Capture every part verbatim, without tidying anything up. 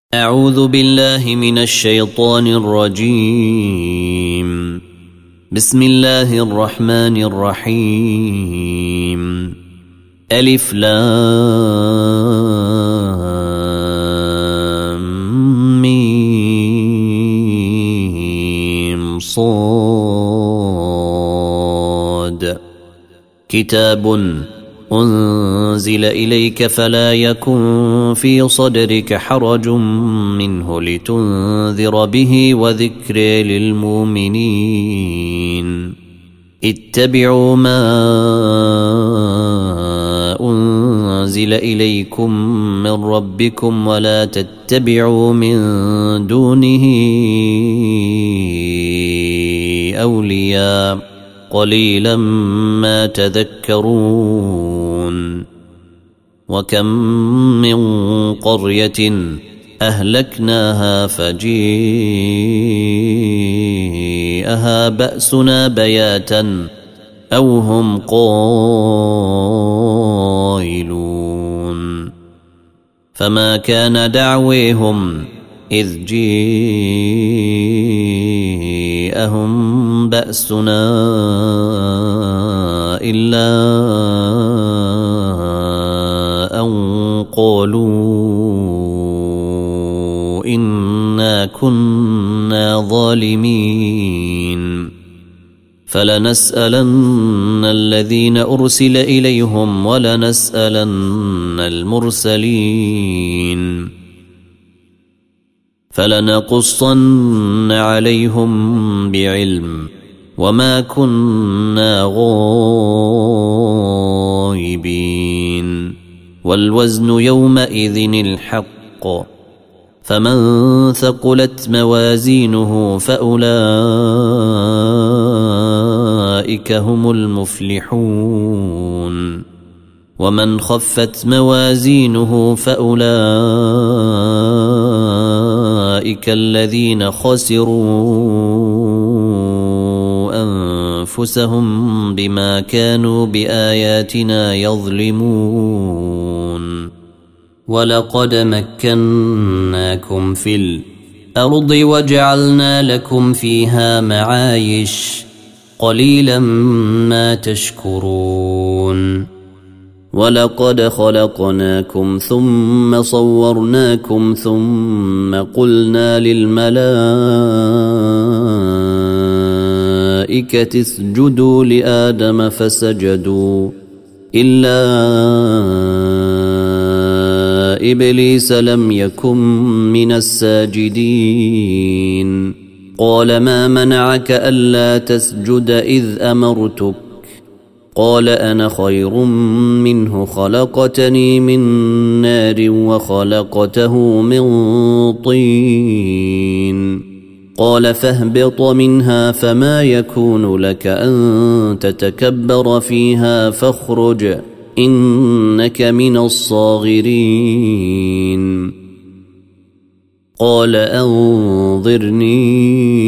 أعوذ بالله من الشيطان الرجيم. بسم الله الرحمن الرحيم. ألف لام ميم صاد. كتاب أنزل إليك فلا يكن في صدرك حرج منه لتنذر به وذكر للمؤمنين. اتبعوا ما أنزل إليكم من ربكم ولا تتبعوا من دونه أولياء قليلا ما تذكرون. وكم من قرية أهلكناها فجيءها بأسنا بياتا أو هم قائلون. فما كان دعويهم إذ جيءهم بأسنا إلا أن قالوا إنا كنا ظالمين. فلنسألن الذين أرسل إليهم ولنسألن المرسلين. فلنقصن عليهم بعلم وما كنا غائبين. والوزن يومئذ الحق. فمن ثقلت موازينه فأولئك هم المفلحون. ومن خفت موازينه فأولئك الذين خسروا أنفسهم بما كانوا بآياتنا يظلمون. ولقد مكناكم في الأرض وجعلنا لكم فيها معايش قليلا ما تشكرون. ولقد خلقناكم ثم صورناكم ثم قلنا للملائكة اسجدوا لآدم فسجدوا إلا إبليس لم يكن من الساجدين. قال ما منعك ألا تسجد إذ أمرتك؟ قال أنا خير منه خلقتني من نار وخلقته من طين. قال فاهبط منها فما يكون لك أن تتكبر فيها فاخرج إنك من الصاغرين. قال أنظرني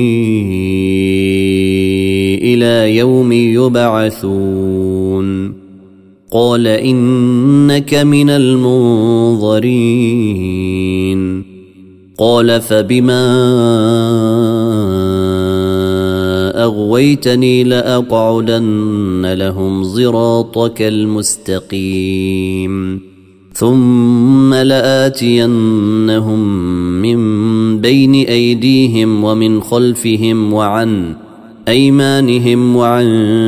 إلى يوم يبعثون. قال إنك من المنظرين. قال فبما أغويتني لأقعدن لهم صراطك المستقيم ثم لآتينهم من بين أيديهم ومن خلفهم وعن أيمانهم وعن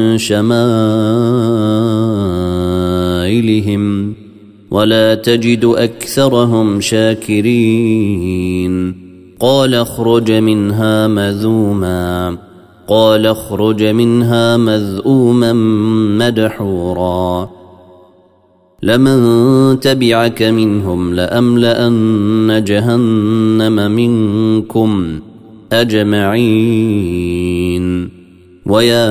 شمائلهم ولا تجد أكثرهم شاكرين. قال اخرج منها مذءوما قال اخرج منها مذءوما مدحورا لمن تبعك منهم لأملأن جهنم منكم أجمعين. ويا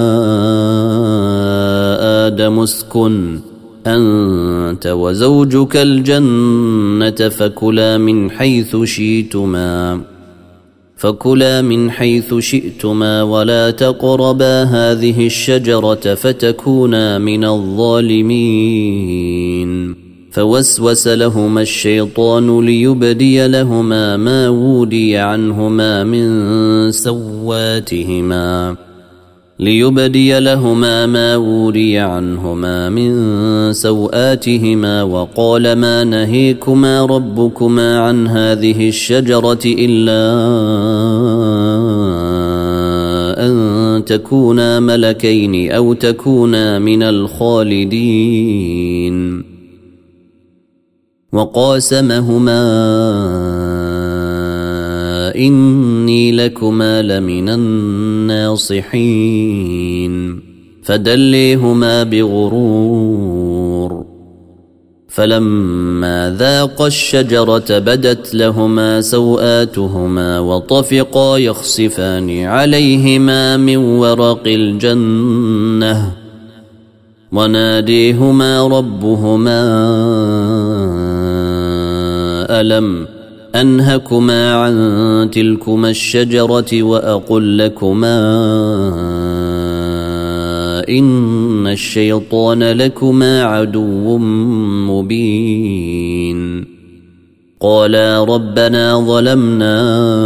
آدم اسكن أنت وزوجك الجنة فكلا من حيث شئتما فكلا من حيث شئتما ولا تقربا هذه الشجرة فتكونا من الظالمين. فوسوس لهما الشيطان ليبدي لهما ما ودي عنهما من سواتهما ليبدي لهما ما وري عنهما من سوآتهما وقال ما نهيكما ربكما عن هذه الشجرة إلا أن تكونا ملكين أو تكونا من الخالدين وقاسمهما إني لكما لمن الناصحين فدليهما بغرور فلما ذاقا الشجرة بدت لهما سوآتهما وطفقا يخصفان عليهما من ورق الجنة وناديهما ربهما ألم أنهكما عن تلكما الشجرة وأقل لكما إن الشيطان لكما عدو مبين قالا ربنا ظلمنا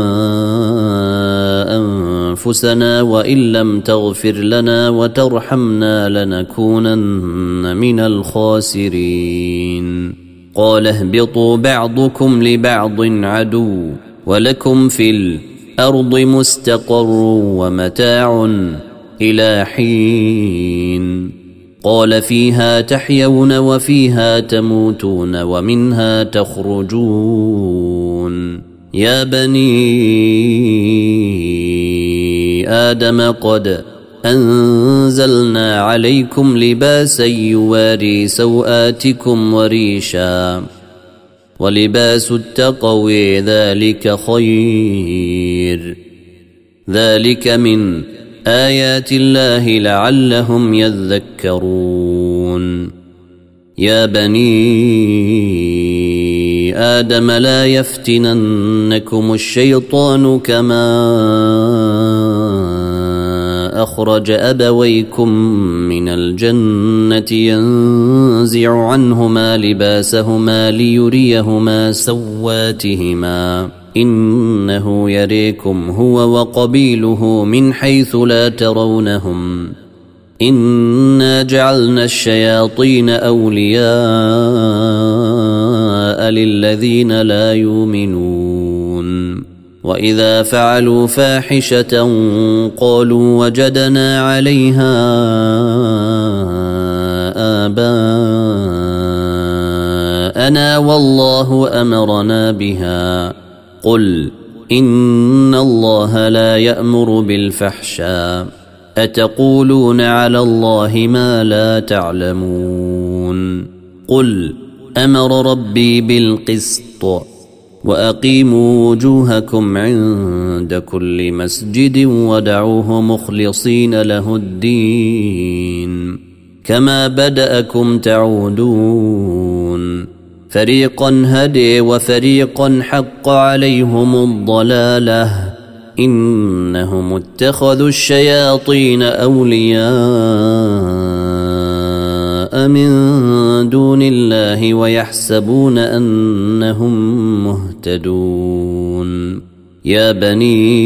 أنفسنا وإن لم تغفر لنا وترحمنا لنكونن من الخاسرين قال اهبطوا بعضكم لبعض عدو ولكم في الأرض مستقر ومتاع إلى حين قال فيها تحيون وفيها تموتون ومنها تخرجون يا بني آدم قد أنزلنا عليكم لباسا يواري سوآتكم وريشا ولباس التقوى ذلك خير ذلك من آيات الله لعلهم يذكرون يا بني آدم لا يفتننكم الشيطان كما أخرج أبويكم من الجنة ينزع عنهما لباسهما ليريهما سواتهما إنه يريكم هو وقبيله من حيث لا ترونهم إنا جعلنا الشياطين أولياء للذين لا يؤمنون وإذا فعلوا فاحشة قالوا وجدنا عليها آباءنا والله أمرنا بها قل إن الله لا يأمر بالفحشاء أتقولون على الله ما لا تعلمون قل أمر ربي بالقسط وأقيموا وجوهكم عند كل مسجد ودعوه مخلصين له الدين كما بدأكم تعودون فريقا هدي وفريقا حق عليهم الضلالة إنهم اتخذوا الشياطين أولياء من دون الله ويحسبون أنهم مهتدون يا بني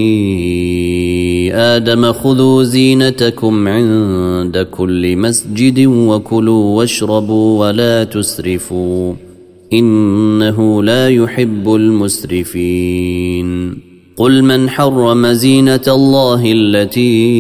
آدم خذوا زينتكم عند كل مسجد وكلوا واشربوا ولا تسرفوا إنه لا يحب المسرفين قل من حرم زينة الله التي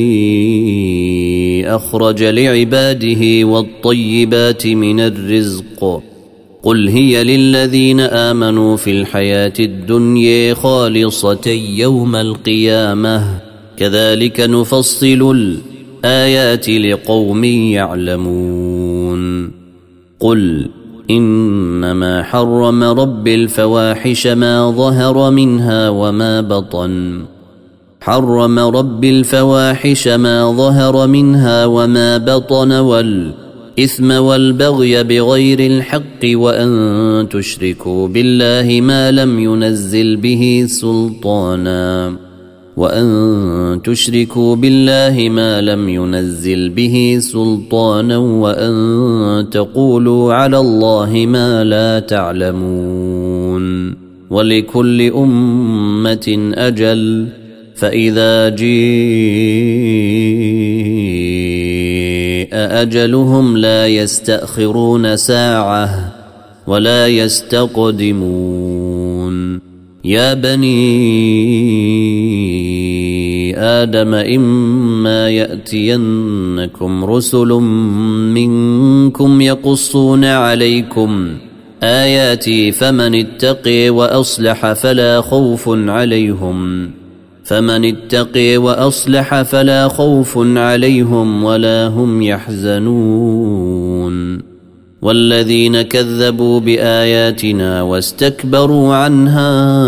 أخرج لعباده والطيبات من الرزق قل هي للذين آمنوا في الحياة الدنيا خالصة يوم القيامة كذلك نفصل الآيات لقوم يعلمون قل إنما حرم ربي الفواحش ما ظهر منها وما بطن حرم ربي الفواحش ما ظهر منها وما بطن والإثم والبغي بغير الحق وأن تشركوا بالله ما لم ينزل به سلطانا وأن تشركوا بالله ما لم ينزل به سلطانا وأن تقولوا على الله ما لا تعلمون. ولكل أمة أجل فإذا جيء أجلهم لا يستأخرون ساعة ولا يستقدمون. يا بني آدم إما يأتينكم رسل منكم يقصون عليكم آياتي فمن اتقي وأصلح فلا خوف عليهم فمن اتقي وأصلح فلا خوف عليهم ولا هم يحزنون. والذين كذبوا بآياتنا واستكبروا عنها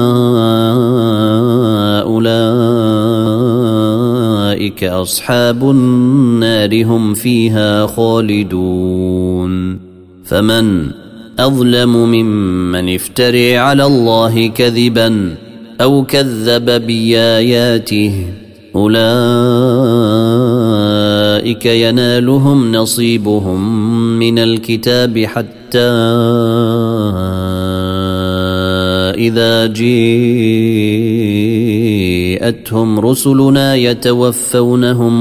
أولئك أصحاب النار هم فيها خالدون. فمن أظلم ممن افتري على الله كذبا أو كذب بآياته أولئك ينالهم نصيبهم من الكتاب حتى إذا جاءتهم رسلنا يتوفونهم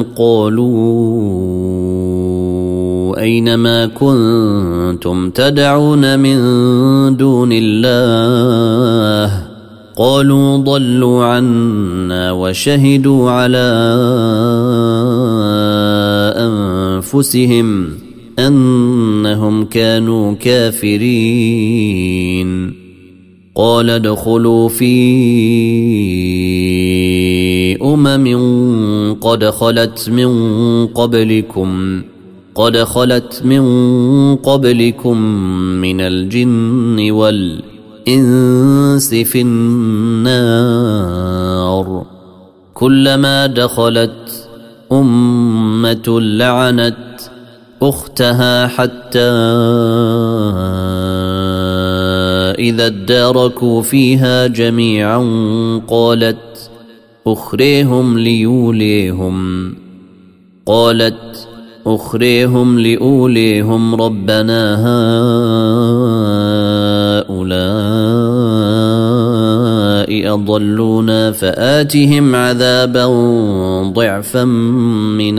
قالوا أين ما كنتم تدعون من دون الله قالوا ضلوا عنا وشهدوا على أنفسهم أنهم كانوا كافرين. قال ادخلوا في أمم قد خلت من قبلكم قد خلت من قبلكم من الجن والإنس في النار كلما دخلت أمة لعنت أختها حتى إذا اداركوا فيها جميعا قالت أخريهم ليوليهم قالت أخريهم لأوليهم ربنا هؤلاء أضلونا فآتهم عذابا ضعفا من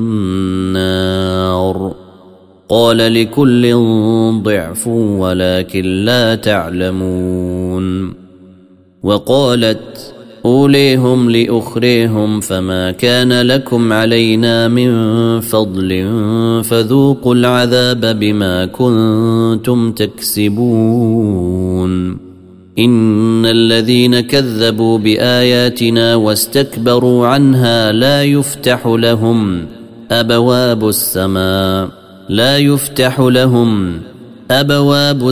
النار قال لكل ضعف ولكن لا تعلمون. وقالت أوليهم لأخريهم فما كان لكم علينا من فضل فذوقوا العذاب بما كنتم تكسبون. إن الذين كذبوا بآياتنا واستكبروا عنها لا يفتح لهم أبواب السماء لا يفتح لهم أبواب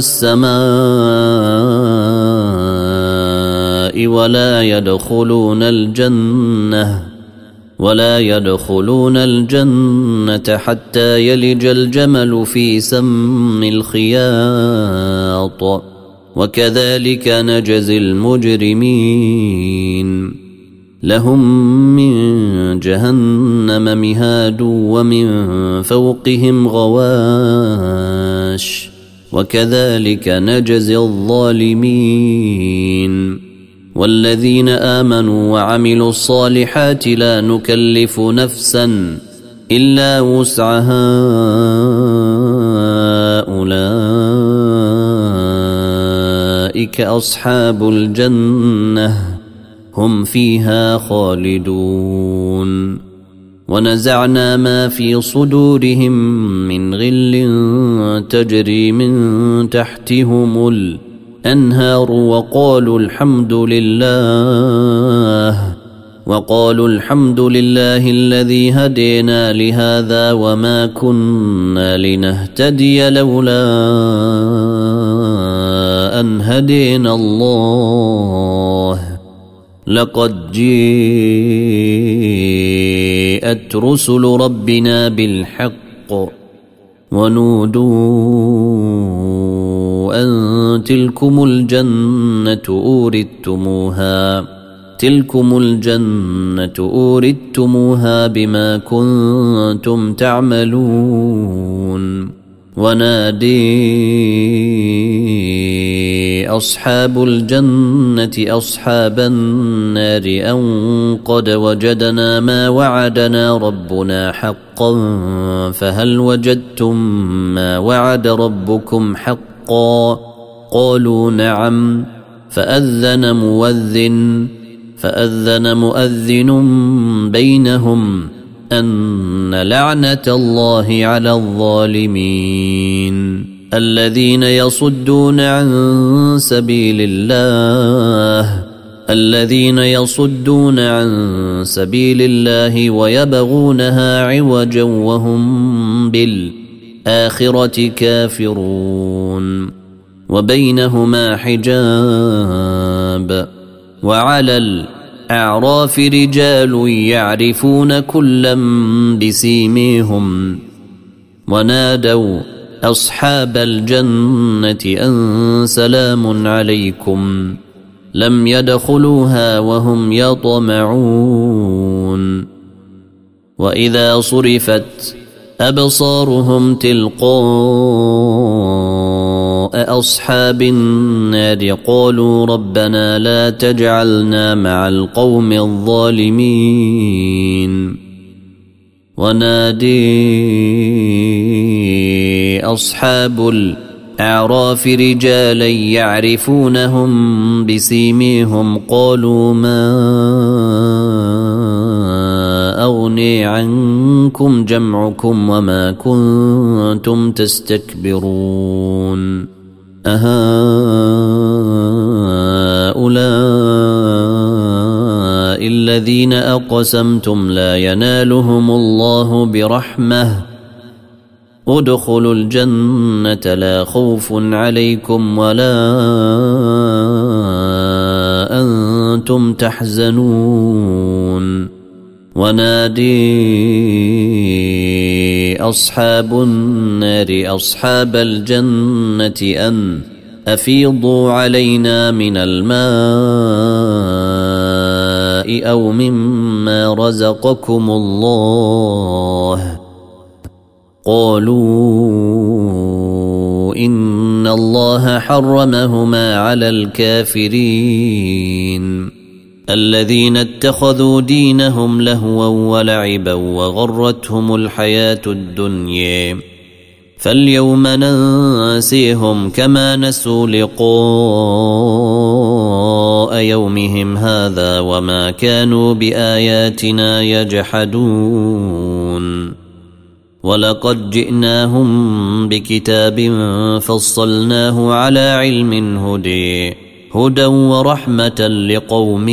السماء ولا يدخلون الجنة ولا يدخلون الجنة حتى يلج الجمل في سم الخياط وكذلك نجزي المجرمين. لهم من جهنم مهاد ومن فوقهم غواش وكذلك نجزي الظالمين. والذين آمنوا وعملوا الصالحات لا نكلف نفسا إلا وسعها أولئك أصحاب الجنة هم فيها خالدون. ونزعنا ما في صدورهم من غل تجري من تحتهم الأنهار وقالوا الحمد لله وقالوا الحمد لله الذي هدينا لهذا وما كنا لنهتدي لولا أن هدينا الله لقد جاءت رسل ربنا بالحق ونودوا أن تلكم الجنة أورثتموها تلكم الجنة أورثتموها بما كنتم تعملون. ونادي أصحاب الجنة أصحاب النار أن قد وجدنا ما وعدنا ربنا حقا فهل وجدتم ما وعد ربكم حقا؟ قالوا نعم. فأذن مؤذن فأذن مؤذن بينهم أن لعنة الله على الظالمين الذين يصدون عن سبيل الله الذين يصدون عن سبيل الله ويبغونها عوجا وهم بالآخرة كافرون. وبينهما حجاب. وعلى الأعراف رجال يعرفون كلا بسيميهم ونادوا أصحاب الجنة أن سلام عليكم لم يدخلوها وهم يطمعون. وإذا صرفت أبصارهم تلقاء أصحاب النار قالوا ربنا لا تجعلنا مع القوم الظالمين. ونادي أصحاب الأعراف رجالا يعرفونهم بسيميهم قالوا ما أغني عنكم جمعكم وما كنتم تستكبرون أهؤلاء الذين أقسمتم لا ينالهم الله برحمة ادخلوا الجنة لا خوف عليكم ولا أنتم تحزنون. ونادي أصحاب النار أصحاب الجنة أن أفيضوا علينا من الماء أو مما رزقكم الله. قالوا إن الله حرمهما على الكافرين الذين اتخذوا دينهم لهوا ولعبا وغرتهم الحياة الدنيا فاليوم ننسيهم كما نسوا لقاء يومهم هذا وما كانوا بآياتنا يجحدون. ولقد جئناهم بكتاب فصلناه على علم هدى هدى ورحمة لقوم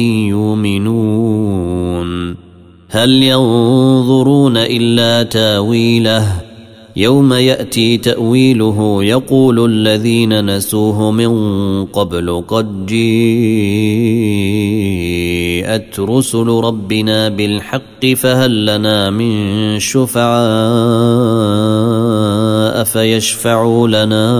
يؤمنون. هل ينظرون إلا تاويله يوم يأتي تأويله يقول الذين نسوه من قبل قد جاءت رسل ربنا بالحق فهل لنا من شفعاء فيشفعوا لنا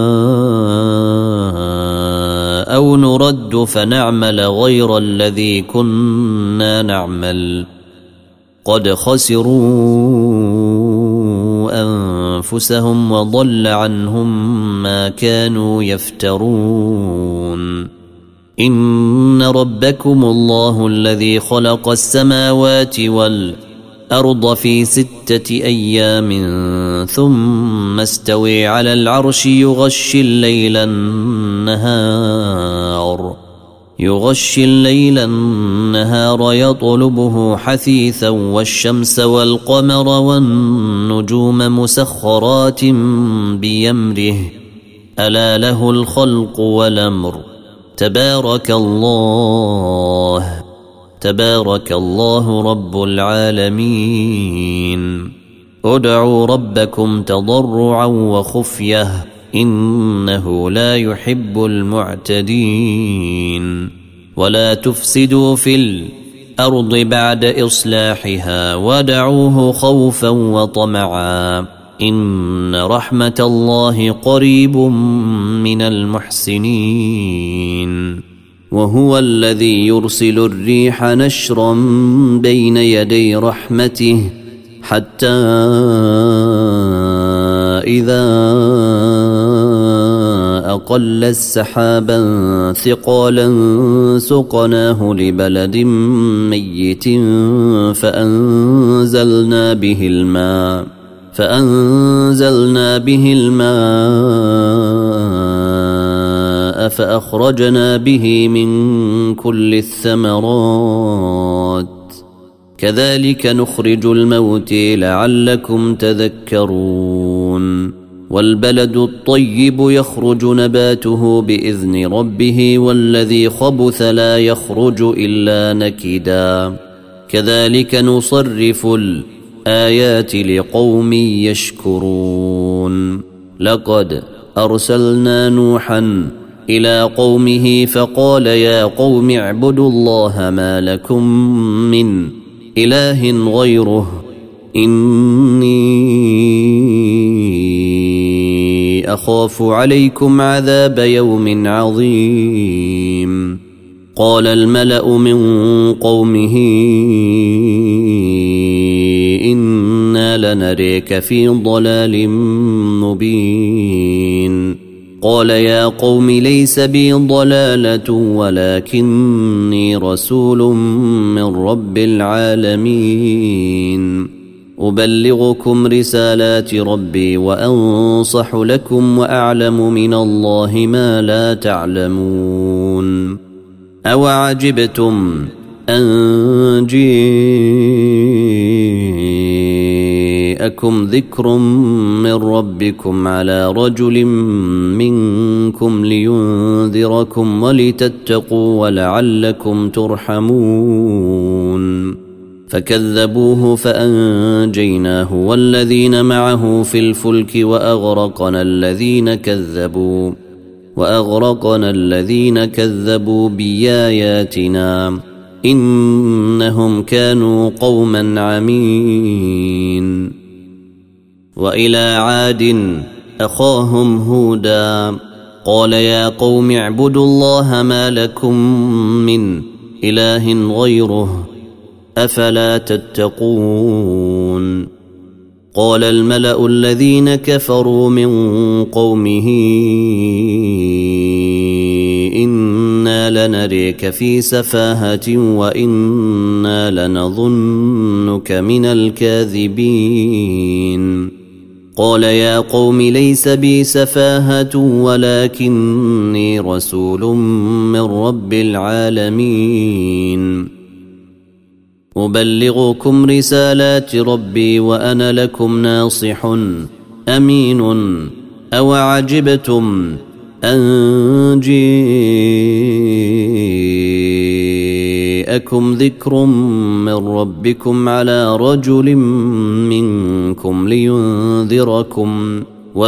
أو نرد فنعمل غير الذي كنا نعمل قد خسروا أنفسهم وضل عنهم ما كانوا يفترون. إن ربكم الله الذي خلق السماوات والأرض في ستة أيام ثم استوي على العرش يغشي الليل النهار يغشي الليل النهار يطلبه حثيثا والشمس والقمر والنجوم مسخرات بأمره ألا له الخلق والأمر تبارك الله تبارك الله رب العالمين. ادعوا ربكم تضرعا وخفية إنه لا يحب المعتدين. ولا تفسدوا في الأرض بعد إصلاحها ودعوه خوفا وطمعا إن رحمة الله قريب من المحسنين. وهو الذي يرسل الريح نشرا بين يدي رحمته حتى إذا أقل السحابا ثقالا سقناه لبلد ميت فأنزلنا به الماء فأنزلنا به الماء فأخرجنا به من كل الثمرات كذلك نخرج الموتى لعلكم تذكرون والبلد الطيب يخرج نباته بإذن ربه والذي خبث لا يخرج إلا نكدا كذلك نصرف الآيات لقوم يشكرون لقد أرسلنا نوحا إلى قومه فقال يا قوم اعبدوا الله ما لكم من إله غيره إني أخاف عليكم عذاب يوم عظيم قال الملأ من قومه إنا لنريك في ضلال مبين قال يا قوم ليس بي ضلالة ولكني رسول من رب العالمين أبلغكم رسالات ربي وأنصح لكم وأعلم من الله ما لا تعلمون أوعجبتم أن جاءكم ذكر من ربكم على رجل منكم لينذركم ولتتقوا ولعلكم ترحمون فكذبوه فأنجيناه والذين معه في الفلك وأغرقنا الذين كذبوا وأغرقنا الذين كذبوا بآياتنا إنهم كانوا قوما عمين وإلى عاد أخاهم هودا قال يا قوم اعبدوا الله ما لكم من إله غيره أفلا تتقون قال الملأ الذين كفروا من قومه إنا لنريك في سفاهة وإنا لنظنك من الكاذبين قال يا قوم ليس بي سفاهة ولكني رسول من رب العالمين أبلغكم رسالات ربي وأنا لكم ناصح أمين أوعجبتم أن جاءكم ذكر من ربكم على رجل منكم لينذركم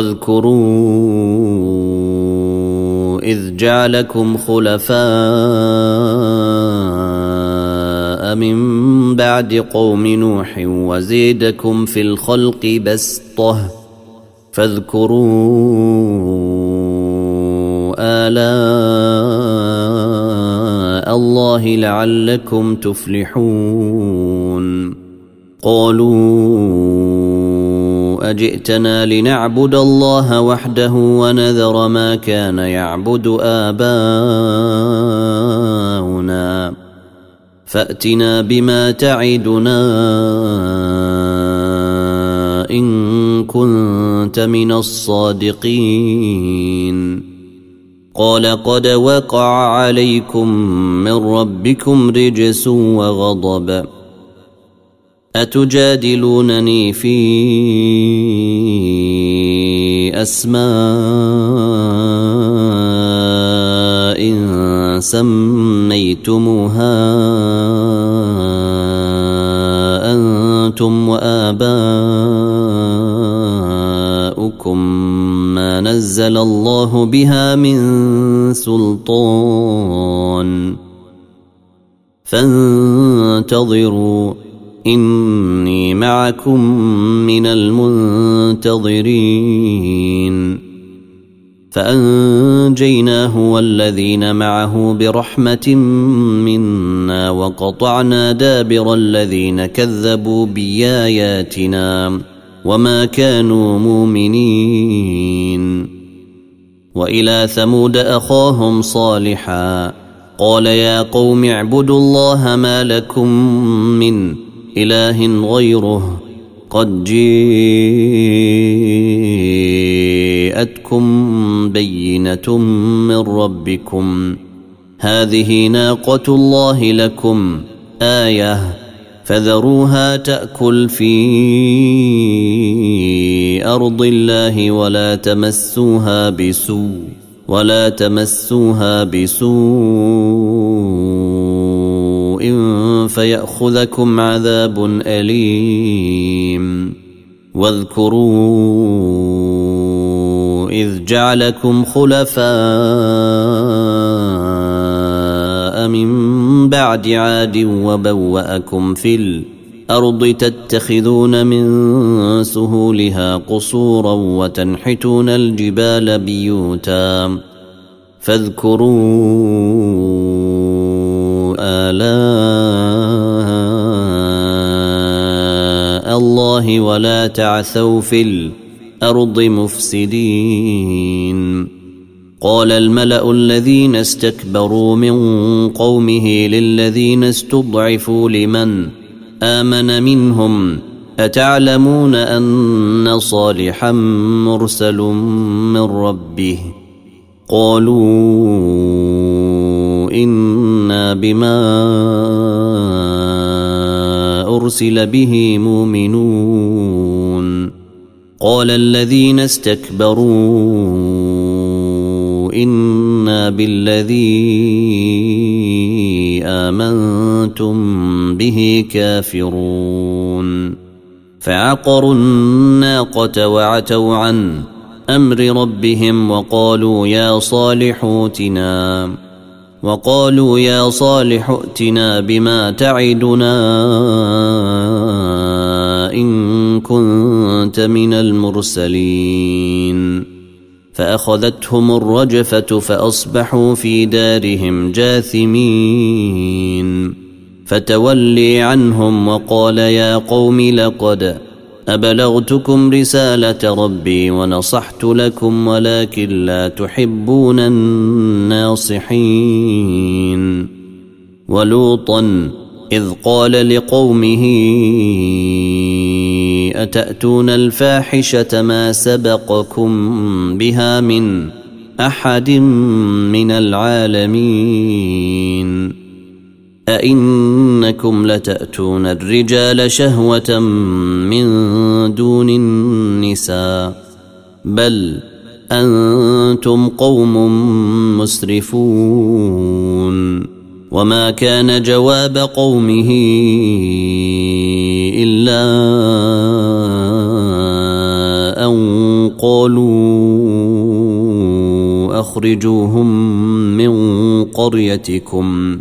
واذكروا إذ جعلكم خلفاء من بعد قوم نوح وزيدكم في الخلق بسطة فاذكروا آلاء الله لعلكم تفلحون قالوا أجئتنا لنعبد الله وحده ونذر ما كان يعبد آباؤنا فأتنا بما تعدنا إن كنت من الصادقين قال قد وقع عليكم من ربكم رجس وغضب أتجادلونني في أسماء سميتموها أنتم وآباؤكم ما نزل الله بها من سلطان فانتظروا إني معكم من المنتظرين فأنجيناه والذين معه برحمة منا وقطعنا دابر الذين كذبوا بآياتنا وما كانوا مؤمنين. وإلى ثمود أخاهم صالحا قال يا قوم اعبدوا الله ما لكم من إله غيره قد جاءتكم بينة من ربكم هذه ناقة الله لكم آية فذروها تأكل في أرض الله ولا تمسوها بسوء ولا تمسوها بسوء فيأخذكم عذاب أليم. واذكروا إذ جعلكم خلفاء من بعد عاد وبوأكم في الأرض تتخذون من سهولها قصورا وتنحتون الجبال بيوتا فاذكروا آلاء الله ولا تعثوا في الأرض مفسدين. قال الملأ الذين استكبروا من قومه للذين استضعفوا لمن آمن منهم أتعلمون أن صالحا مرسل من ربه قالوا إنا بما أرسل به مؤمنون. قال الذين استكبروا إنا بالذي آمنتم به كافرون. فعقروا الناقة وعتوا عن أمر ربهم وقالوا يا صالح ائتنا وقالوا يا صالح ائتنا بما تعدنا إن كنت من المرسلين. فأخذتهم الرجفة فأصبحوا في دارهم جاثمين. فتولي عنهم وقال يا قوم لقد أبلغتكم رسالة ربي ونصحت لكم ولكن لا تحبون الناصحين. ولوطا إذ قال لقومه أتأتون الفاحشة ما سبقكم بها من أحد من العالمين أئنكم لتأتون الرجال شهوة من دون النساء بل أنتم قوم مسرفون. وما كان جواب قومه إلا أن قالوا أخرجوهم من قريتكم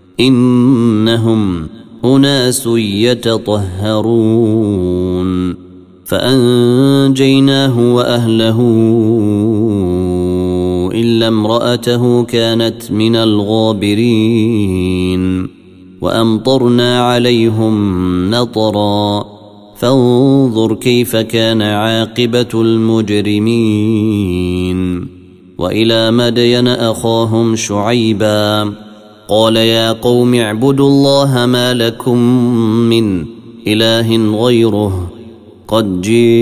إنهم أناس يتطهرون. فأنجيناه وأهله إلا امرأته كانت من الغابرين. وأمطرنا عليهم نطرا فانظر كيف كان عاقبة المجرمين. وإلى مدين أخاهم شعيبا قال يا قوم اعبدوا الله ما لكم من إله غيره قد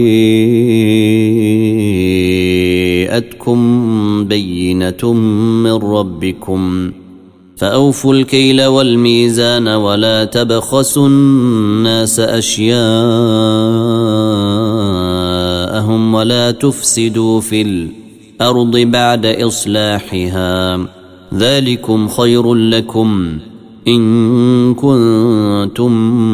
جاءتكم بينة من ربكم فأوفوا الكيل والميزان ولا تبخسوا الناس أشياءهم ولا تفسدوا في الأرض بعد إصلاحها ذلكم خير لكم إن كنتم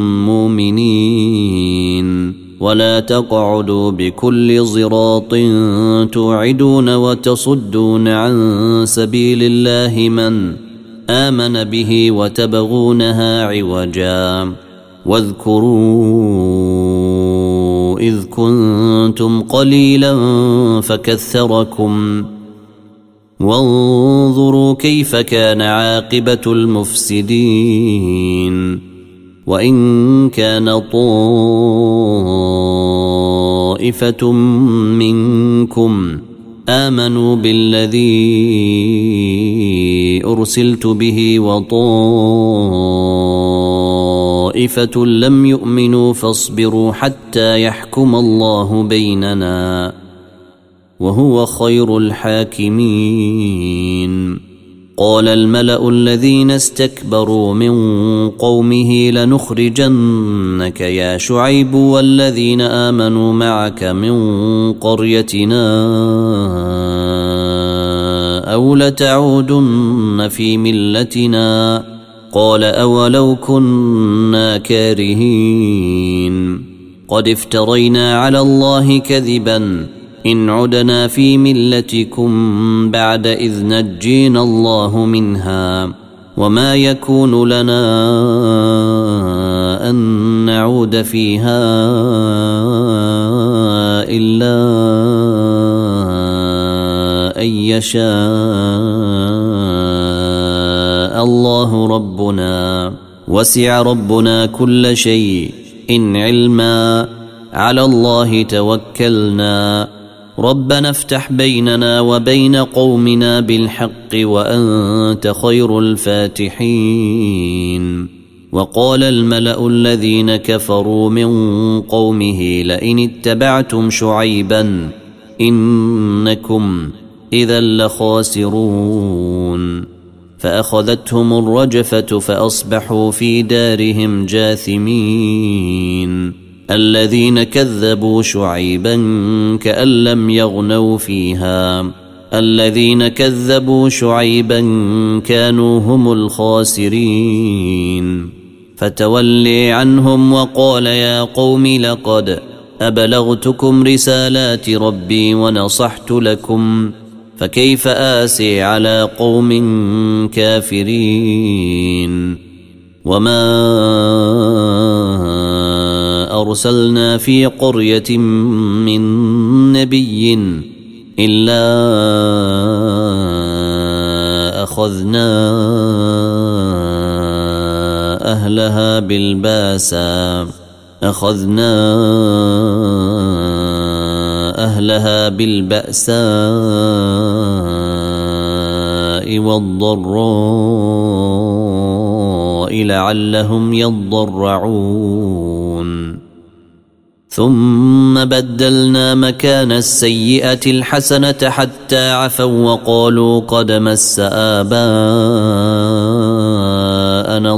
مؤمنين. ولا تقعدوا بكل صراط توعدون وتصدون عن سبيل الله من آمن به وتبغونها عوجا. واذكروا إذ كنتم قليلا فكثركم وانظروا كيف كان عاقبة المفسدين وإن كان طائفة منكم آمنوا بالذي أرسلت به وطائفة لم يؤمنوا فاصبروا حتى يحكم الله بيننا وهو خير الحاكمين. قال الملأ الذين استكبروا من قومه لنخرجنك يا شعيب والذين آمنوا معك من قريتنا أو لتعودن في ملتنا قال أولو كنا كارهين قد افترينا على الله كذبا إن عدنا في ملتكم بعد إذ نجينا الله منها وما يكون لنا أن نعود فيها إلا أن يشاء الله ربنا وسع ربنا كل شيء إن علما على الله توكلنا ربنا افتح بيننا وبين قومنا بالحق وأنت خير الفاتحين. وقال الملأ الذين كفروا من قومه لئن اتبعتم شعيبا إنكم إذا لخاسرون فأخذتهم الرجفة فأصبحوا في دارهم جاثمين. الذين كذبوا شعيبا كأن لم يغنوا فيها الذين كذبوا شعيبا كانوا هم الخاسرين. فتولي عنهم وقال يا قوم لقد أبلغتكم رسالات ربي ونصحت لكم فكيف آسي على قوم كافرين. وما أرسلنا في قرية من نبي إلا أخذنا أهلها بالباسا أخذنا أهلها بالبأساء والضراء لعلهم يضرعون ثم بدلنا مكان السيئة الحسنة حتى عفوا وقالوا قد مس آباءنا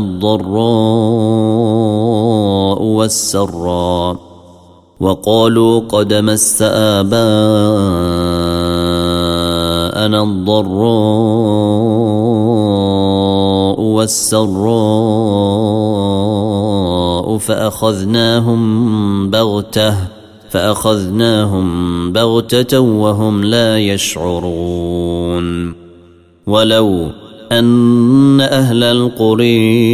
الضراء والسراء وقالوا قد مس آباءنا الضراء والسراء فأخذناهم بغتة فأخذناهم بغتة وهم لا يشعرون. ولو أن أهل القرى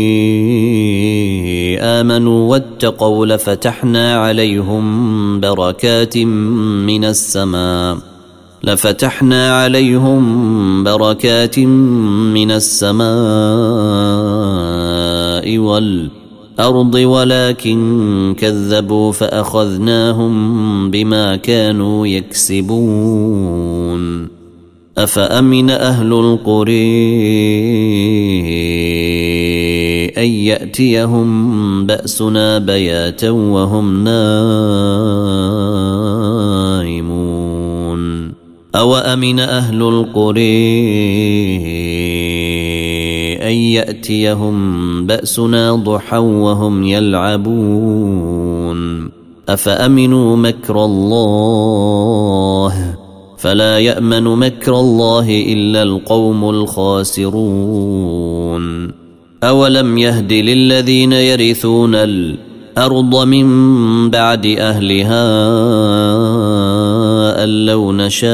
آمنوا واتقوا لفتحنا عليهم بركات من السماء لفتحنا عليهم بركات من السماء والأرض ولكن كذبوا فأخذناهم بما كانوا يكسبون. أفأمن أهل القرى أن يأتيهم بأسنا بياتا وهم نائمون أوأمن أهل القرى أن يأتيهم بأسنا ضحى وهم يلعبون أفأمنوا مكر الله فلا يأمن مكر الله إلا القوم الخاسرون. أولم يهد للذين يرثون الأرض من بعد أهلها أن لو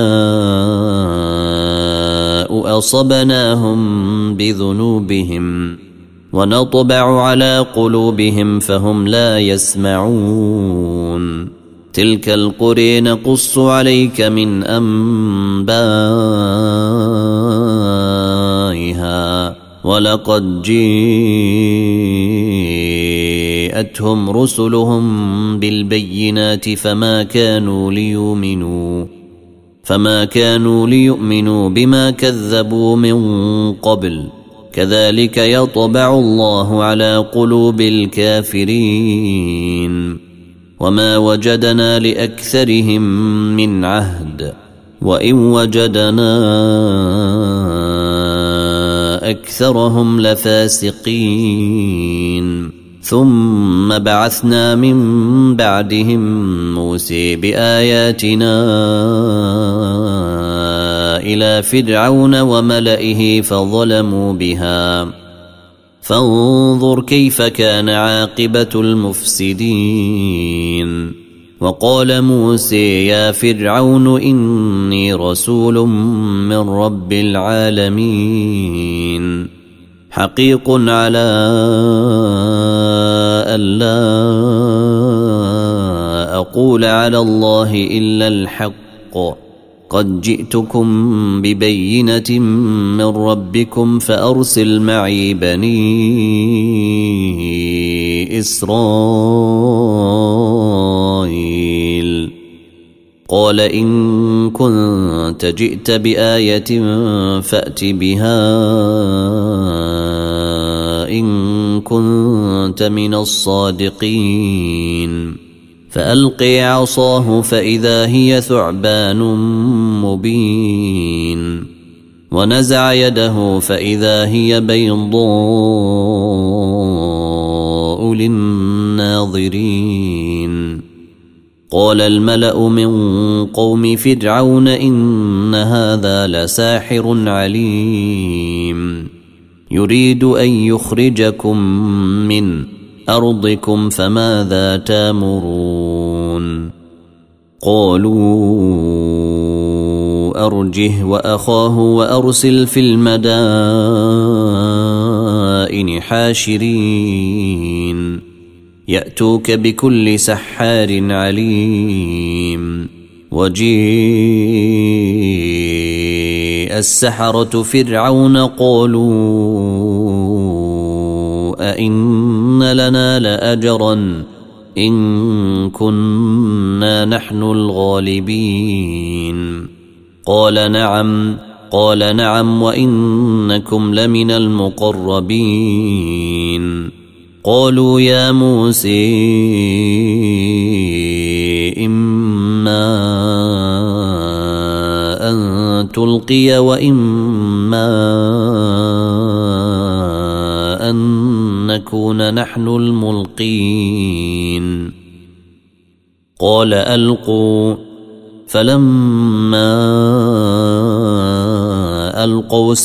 نشاء أصبناهم بذنوبهم ونطبع على قلوبهم فهم لا يسمعون تلك القرى نقص عليك من أنبائها ولقد جاءتهم رسلهم بالبينات فما كانوا ليؤمنوا فما كانوا ليؤمنوا بما كذبوا من قبل كذلك يطبع الله على قلوب الكافرين وما وجدنا لأكثرهم من عهد وإن وجدنا أكثرهم لفاسقين ثم بعثنا من بعدهم موسى بآياتنا إلى فرعون وملئه فظلموا بها فانظر كيف كان عاقبة المفسدين وقال موسى يا فرعون إني رسول من رب العالمين حقيق على ألا أقول على الله إلا الحق قد جئتكم ببينة من ربكم فأرسل معي بني إسرائيل قال إن كنت جئت بآية فأت بها إن كنت من الصادقين فألقي عصاه فإذا هي ثعبان مبين ونزع يده فإذا هي بيضاء للناظرين قال الملأ من قوم فرعون إن هذا لساحر عليم يريد أن يخرجكم من أرضكم فماذا تامرون قالوا أرجه وأخاه وأرسل في المدائن حاشرين يأتوك بكل سحار عليم وجيء السحرة فرعون قالوا أئن لنا لأجرا إن كنا نحن الغالبين قال نعم قال نعم وإنكم لمن المقربين قالوا يا موسى إما أن تلقي وإما أن نكون نحن الملقين قال ألقوا فلما ألقوا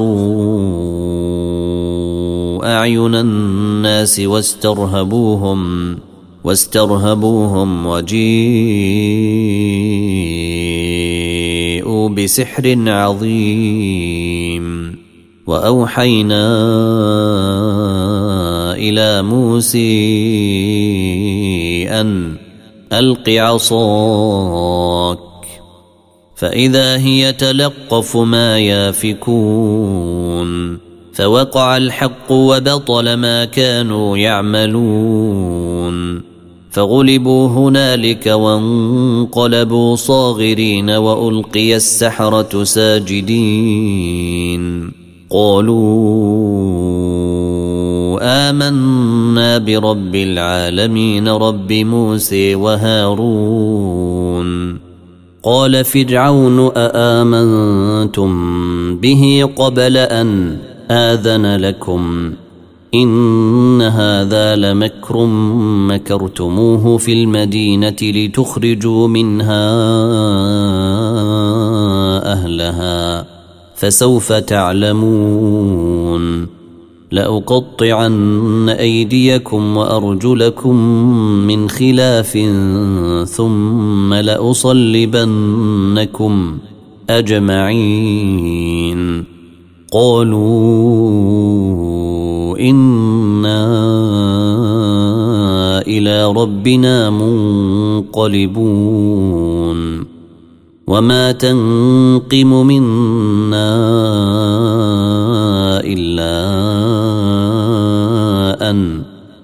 سحروا أعين الناس واسترهبوهم واسترهبوهم وجيءوا بسحر عظيم وأوحينا إلى موسى أن ألق عصاك فإذا هي تلقف ما يافكون فوقع الحق وبطل ما كانوا يعملون فغلبوا هنالك وانقلبوا صاغرين وألقي السحرة ساجدين قالوا آمنا برب العالمين رب موسى وهارون قال فرعون أآمنتم به قبل أن آذن لكم إن هذا لمكر مكرتموه في المدينة لتخرجوا منها أهلها فسوف تعلمون لأقطعن أيديكم وأرجلكم من خلاف ثم لأصلبنكم أجمعين قالوا إنا إلى ربنا منقلبون ينقلبون وما تنقم منا إلا أن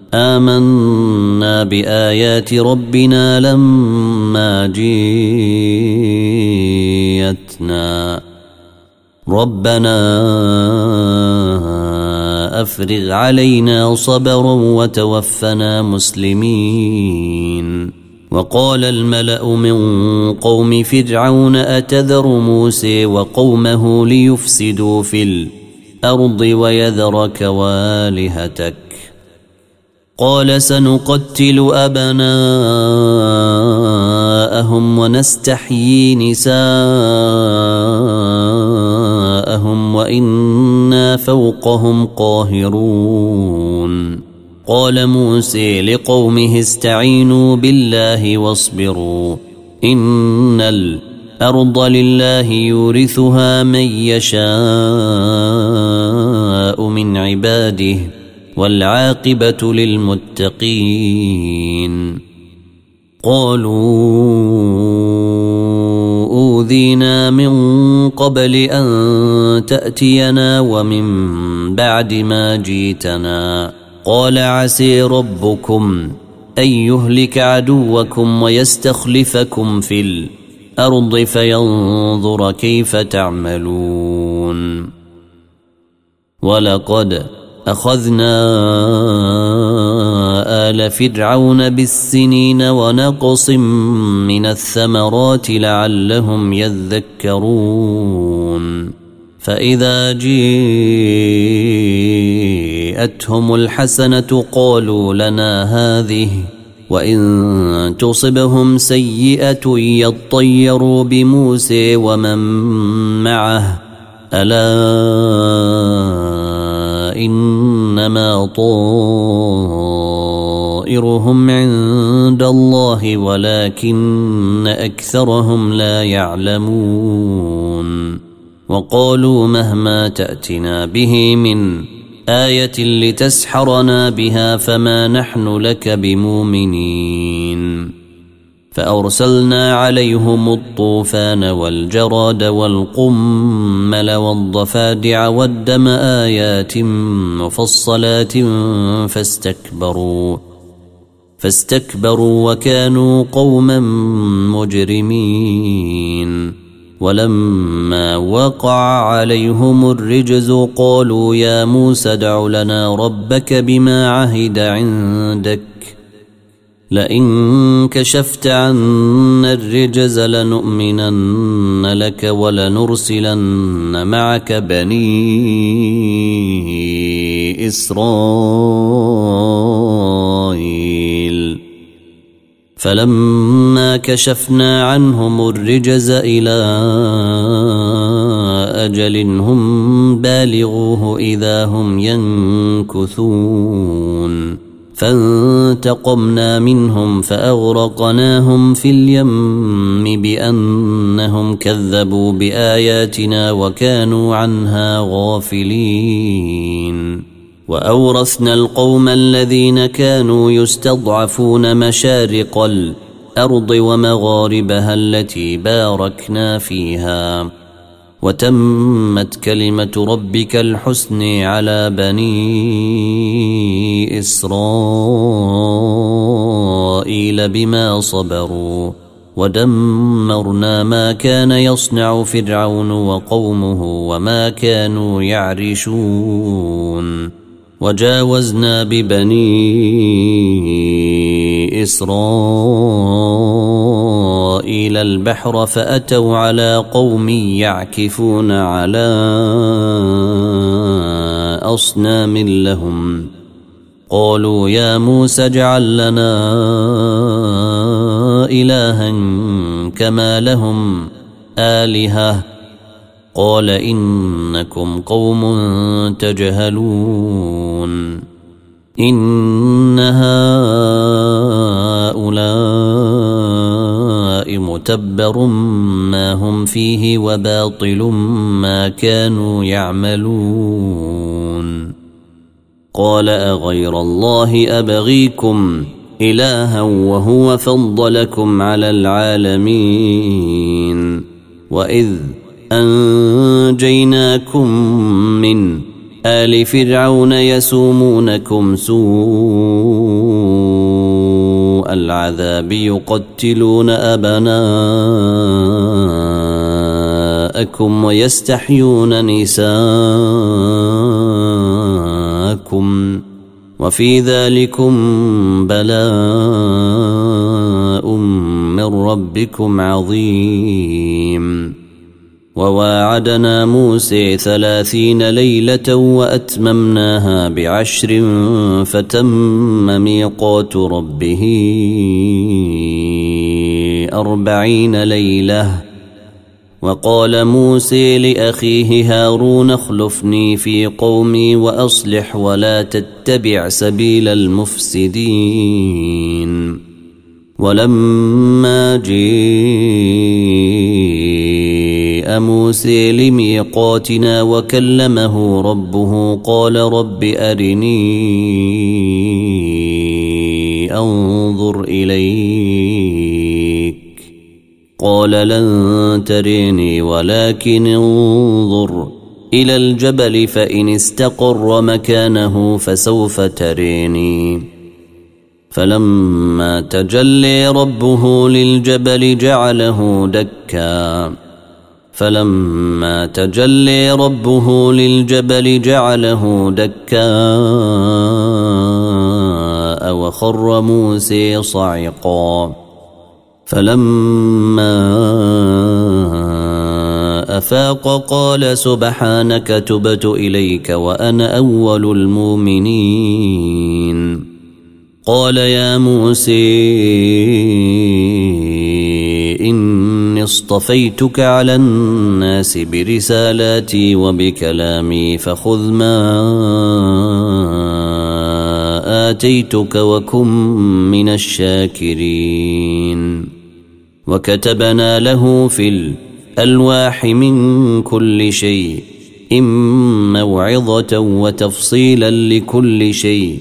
آمنا بآيات ربنا لما جئتنا ربنا أفرغ علينا صبرا وتوفنا مسلمين. وقال الملأ من قوم فرعون أتذر موسى وقومه ليفسدوا في الأرض ويذرك والهتك قال سنقتل أبناءهم ونستحيي نساءهم وإنا فوقهم قاهرون. قال موسى لقومه استعينوا بالله واصبروا إن الأرض لله يورثها من يشاء من عباده والعاقبة للمتقين. قالوا أوذينا من قبل أن تأتينا ومن بعد ما جيتنا قال عسى ربكم أن يهلك عدوكم ويستخلفكم في الأرض فينظر كيف تعملون. ولقد أخذنا آل فرعون بالسنين ونقص من الثمرات لعلهم يذكرون. فإذا جاءتهم الحسنة قالوا لنا هذه وإن تصبهم سيئة يطيروا بموسى ومن معه ألا إنما طائرهم عند الله ولكن أكثرهم لا يعلمون. وقالوا مهما تأتنا به من آية لتسحرنا بها فما نحن لك بمؤمنين. فأرسلنا عليهم الطوفان والجراد والقمل والضفادع والدم آيات مفصلات فاستكبروا فاستكبروا وكانوا قوما مجرمين. ولما وقع عليهم الرجز قالوا يا موسى ادع لنا ربك بما عهد عندك لئن كشفت عنا الرجز لنؤمنن لك ولنرسلن معك بني إسرائيل. فلما كشفنا عنهم الرجز إلى أجل هم بالغوه إذا هم ينكثون. فانتقمنا منهم فأغرقناهم في اليم بأنهم كذبوا بآياتنا وكانوا عنها غافلين. وأورثنا القوم الذين كانوا يستضعفون مشارق الأرض ومغاربها التي باركنا فيها وتمت كلمة ربك الحسن على بني إسرائيل بما صبروا ودمرنا ما كان يصنع فرعون وقومه وما كانوا يعرشون. وجاوزنا ببني إسرائيل البحر فأتوا على قوم يعكفون على أصنام لهم قالوا يا موسى اجعل لنا إلها كما لهم آلهة قال إنكم قوم تجهلون. إن هؤلاء متبر ما هم فيه وباطل ما كانوا يعملون. قال أغير الله أبغيكم إلها وهو فضلكم على العالمين وإذ أنجيناكم من آل فرعون يسومونكم سوء العذاب يقتلون أبناءكم ويستحيون نساءكم وفي ذلكم بلاء من ربكم عظيم. وواعدنا موسى ثلاثين ليلة وأتممناها بعشر فتم ميقات ربه أربعين ليلة. وقال موسى لأخيه هارون اخلفني في قومي وأصلح ولا تتبع سبيل المفسدين. ولما جاء موسى لميقاتنا وكلمه ربه قال رب أرني أنظر إليك قال لن تريني ولكن انظر إلى الجبل فإن استقر مكانه فسوف تريني. فلما تجلى ربه للجبل جعله دكا فلما تجلى ربه للجبل جعله دكا وخر موسى صعقا. فلما أفاق قال سبحانك تبت إليك وأنا أول المؤمنين. قال يا موسى إني اصطفيتك على الناس برسالاتي وبكلامي فخذ ما آتيتك وكن من الشاكرين. وكتبنا له في الألواح من كل شيء موعظة وتفصيلا لكل شيء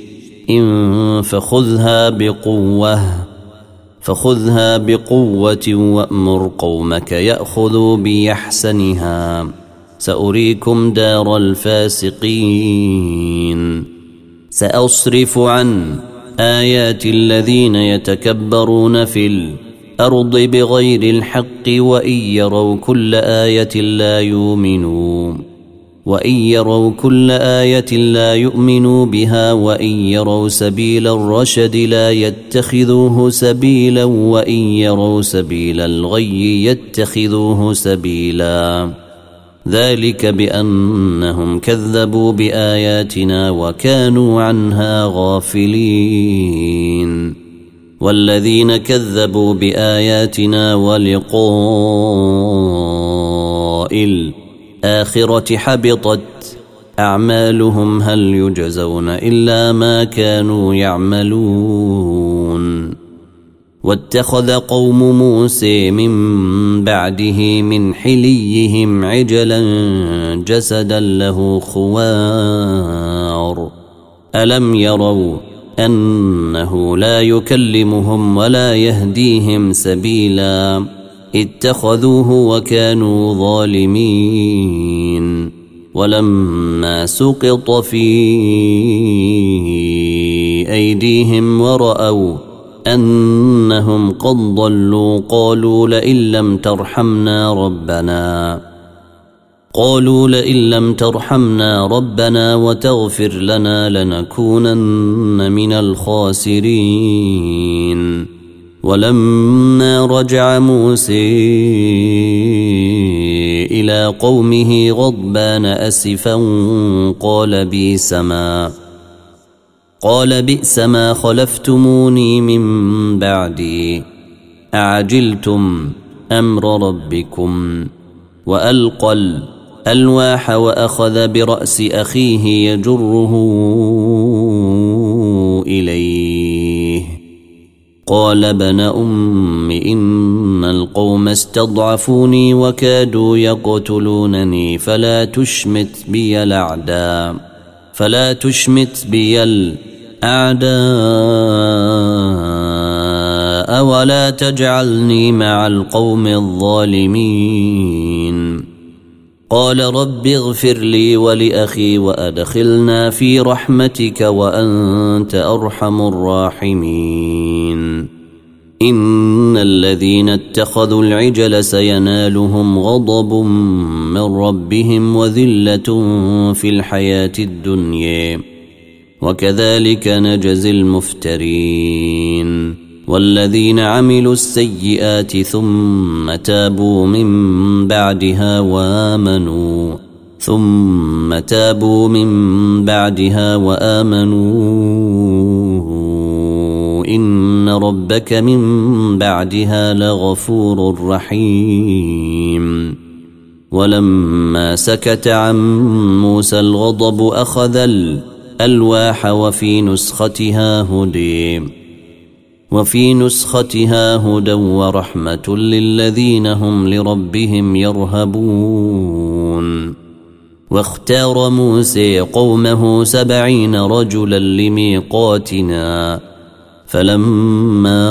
فخذها بقوة فخذها بقوة وأمر قومك يأخذوا بأحسنها سأريكم دار الفاسقين. سأصرف عن آيات الذين يتكبرون في الأرض بغير الحق وإن يروا كل آية لا يؤمنوا وإن يروا كل آية لا يؤمنوا بها وإن يروا سبيل الرشد لا يتخذوه سبيلا وإن يروا سبيل الغي يتخذوه سبيلا. ذلك بأنهم كذبوا بآياتنا وكانوا عنها غافلين. والذين كذبوا بآياتنا ولقاء الآخرة حبطت أعمالهم هل يجزون إلا ما كانوا يعملون. واتخذ قوم موسى من بعده من حليهم عجلا جسدا له خوار ألم يروا أنه لا يكلمهم ولا يهديهم سبيلا اتخذوه وكانوا ظالمين. ولما سقط في أيديهم ورأوا أنهم قد ضلوا قالوا لئن لم ترحمنا ربنا قالوا لئن لم ترحمنا ربنا وتغفر لنا لنكونن من الخاسرين. ولما رجع موسى إلى قومه غضبان أسفا قال بئس ما قال بئس ما خلفتموني من بعدي أعجلتم أمر ربكم. وألقى الألواح وأخذ برأس أخيه يجره إليه قال ابن أم إن القوم استضعفوني وكادوا يقتلونني فلا تشمت بي الأعداء فلا تشمت بي أعداء ولا تجعلني مع القوم الظالمين. قال رب اغفر لي ولأخي وأدخلنا في رحمتك وأنت أرحم الراحمين. إن الذين اتخذوا العجل سينالهم غضب من ربهم وذلة في الحياة الدنيا وكذلك نجزي المفترين. والذين عملوا السيئات ثم تابوا من بعدها وآمنوا ثم تابوا من بعدها وآمنوا إن ربك من بعدها لغفور رحيم. ولما سكت عن موسى الغضب أخذ الألواح وفي نسختها هدى وفي نسختها هدى ورحمة للذين هم لربهم يرهبون. واختار موسى قومه سبعين رجلا لميقاتنا فلما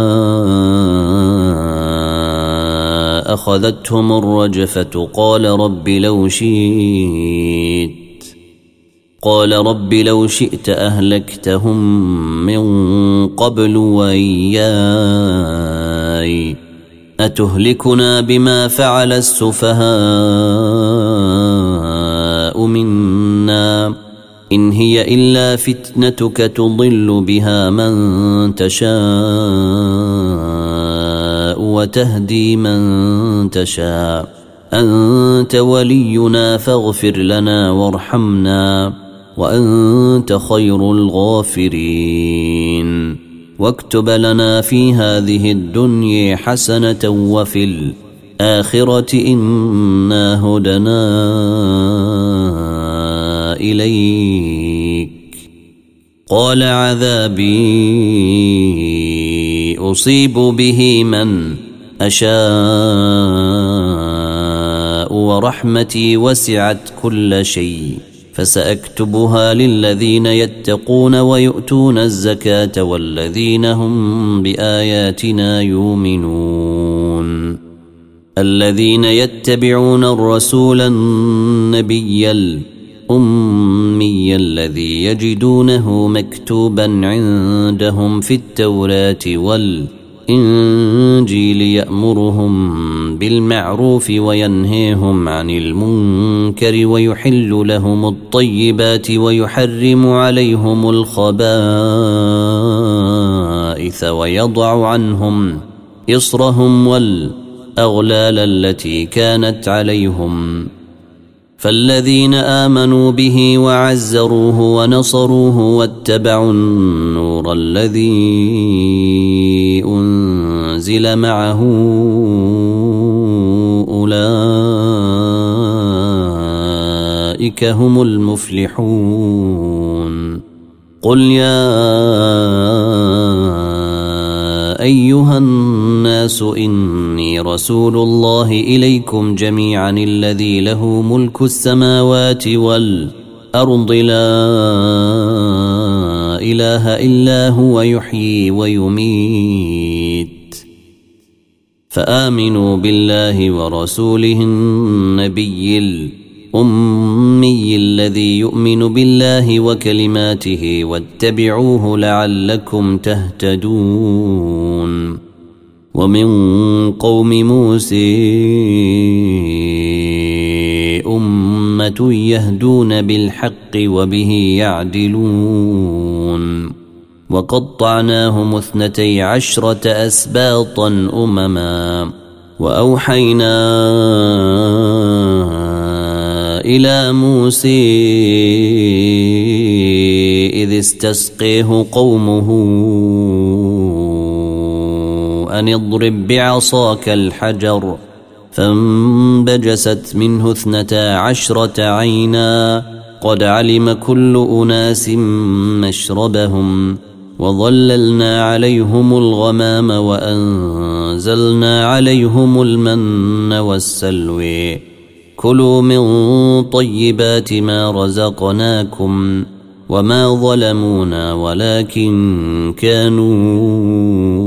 أخذتهم الرجفة قال رب لو شئت قال رب لو شئت أهلكتهم من قبل وإياي أتهلكنا بما فعل السفهاء منا إن هي إلا فتنتك تضل بها من تشاء وتهدي من تشاء أنت ولينا فاغفر لنا وارحمنا وأنت خير الغافرين. واكتب لنا في هذه الدنيا حسنة وفي الآخرة إنا هدنا إليك. قال عذابي أصيب به من أشاء ورحمتي وسعت كل شيء فسأكتبها للذين يتقون ويؤتون الزكاة والذين هم بآياتنا يؤمنون. الذين يتبعون الرسول النبي الأمي الذي يجدونه مكتوبا عندهم في التوراة والإنجيل يأمرهم بالمعروف وينهيهم عن المنكر ويحل لهم الطيبات ويحرم عليهم الخبائث ويضع عنهم إصرهم والأغلال التي كانت عليهم. فالذين آمنوا به وعزروه ونصروه واتبعوا النور الذي أنزل معه أولئك هم المفلحون. قل يا أيها الناس إني رسول الله إليكم جميعا الذي له ملك السماوات والأرض لا إله إلا هو يحيي ويميت فآمنوا بالله ورسوله النبي الأمي الذي يؤمن بالله وكلماته واتبعوه لعلكم تهتدون. ومن قوم موسى أمة يهدون بالحق وبه يعدلون. وقطعناهم اثنتي عشرة أسباطا أمما وأوحينا إلى موسى إذ استسقيه قومه أن اضرب بعصاك الحجر فانبجست منه اثنتا عشرة عينا قد علم كل أناس مشربهم وظللنا عليهم الغمام وأنزلنا عليهم المن والسلوى كلوا من طيبات ما رزقناكم وما ظلمونا ولكن كانوا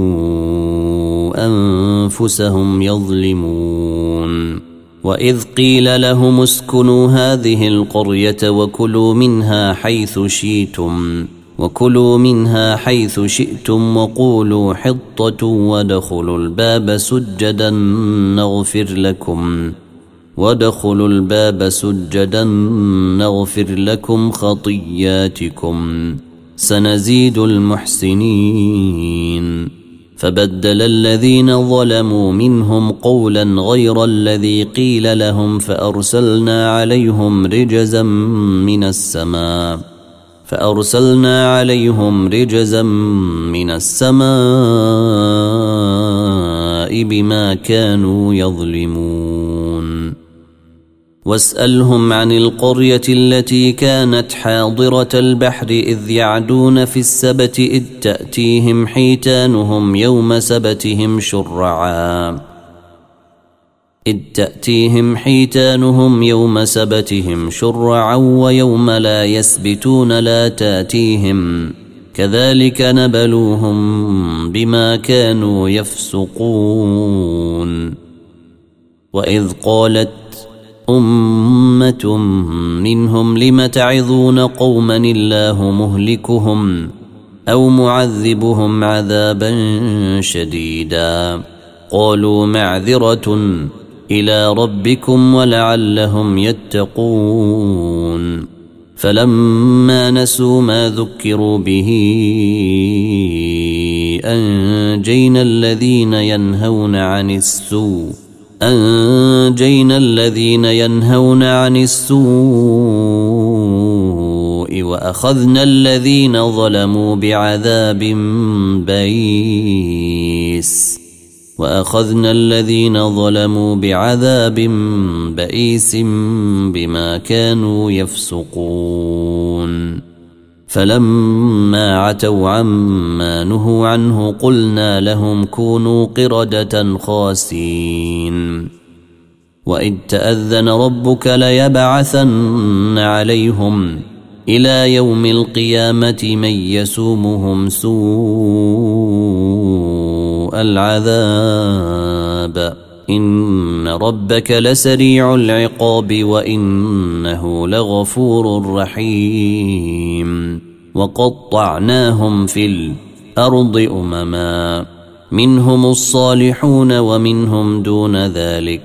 أنفسهم يظلمون. وإذ قيل لهم اسكنوا هذه القرية وكلوا منها حيث شئتم وكلوا منها حيث شئتم وقولوا حطة وادخلوا الباب سجدا نغفر لكم وادخلوا الباب سجدا نغفر لكم خطياتكم سنزيد المحسنين. فبدل الذين ظلموا منهم قولا غير الذي قيل لهم فأرسلنا عليهم رجزا من السماء فأرسلنا عليهم رجزا من السماء بما كانوا يظلمون. واسألهم عن القرية التي كانت حاضرة البحر إذ يعدون في السبت إذ تأتيهم حيتانهم يوم سبتهم شرعا إذ تأتيهم حيتانهم يوم سبتهم شرعا ويوم لا يسبتون لا تأتيهم كذلك نبلوهم بما كانوا يفسقون. وإذ قالت أمة منهم لم تعظون قوما الله مهلكهم أو معذبهم عذابا شديدا قالوا معذرة إلى ربكم ولعلهم يتقون. فلما نسوا ما ذكروا به أنجينا الذين ينهون عن السوء أنجينا الذين ينهون عن السوء وأخذنا الذين ظلموا بعذاب بئيس وأخذنا الذين ظلموا بعذاب بئيس بما كانوا يفسقون. فلما عتوا عما نهوا عنه قلنا لهم كونوا قردة خاسئين. وإذ تأذن ربك ليبعثن عليهم إلى يوم القيامة من يسومهم سوء العذاب إن ربك لسريع العقاب وإنه لغفور رحيم. وقطعناهم في الأرض أمما منهم الصالحون ومنهم دون ذلك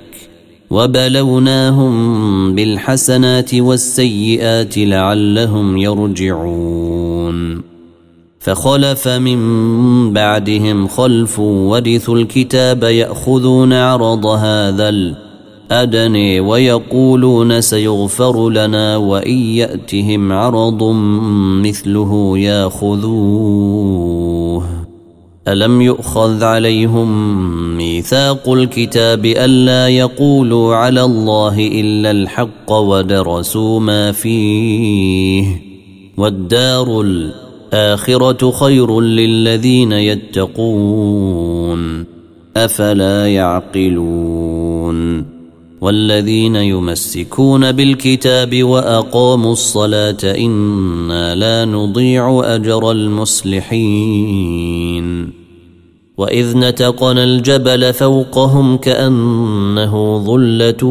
وبلوناهم بالحسنات والسيئات لعلهم يرجعون. فخلف من بعدهم خلف ورثوا الكتاب يأخذون عرض هذا الأدنى ويقولون سيغفر لنا وإن يأتهم عرض مثله ياخذوه. ألم يؤخذ عليهم ميثاق الكتاب ألا يقولوا على الله إلا الحق ودرسوا ما فيه والدار الآخرة خير للذين يتقون أفلا يعقلون. والذين يمسكون بالكتاب وأقاموا الصلاة إنا لا نضيع أجر المصلحين. وإذ نتقنا الجبل فوقهم كأنه ظلة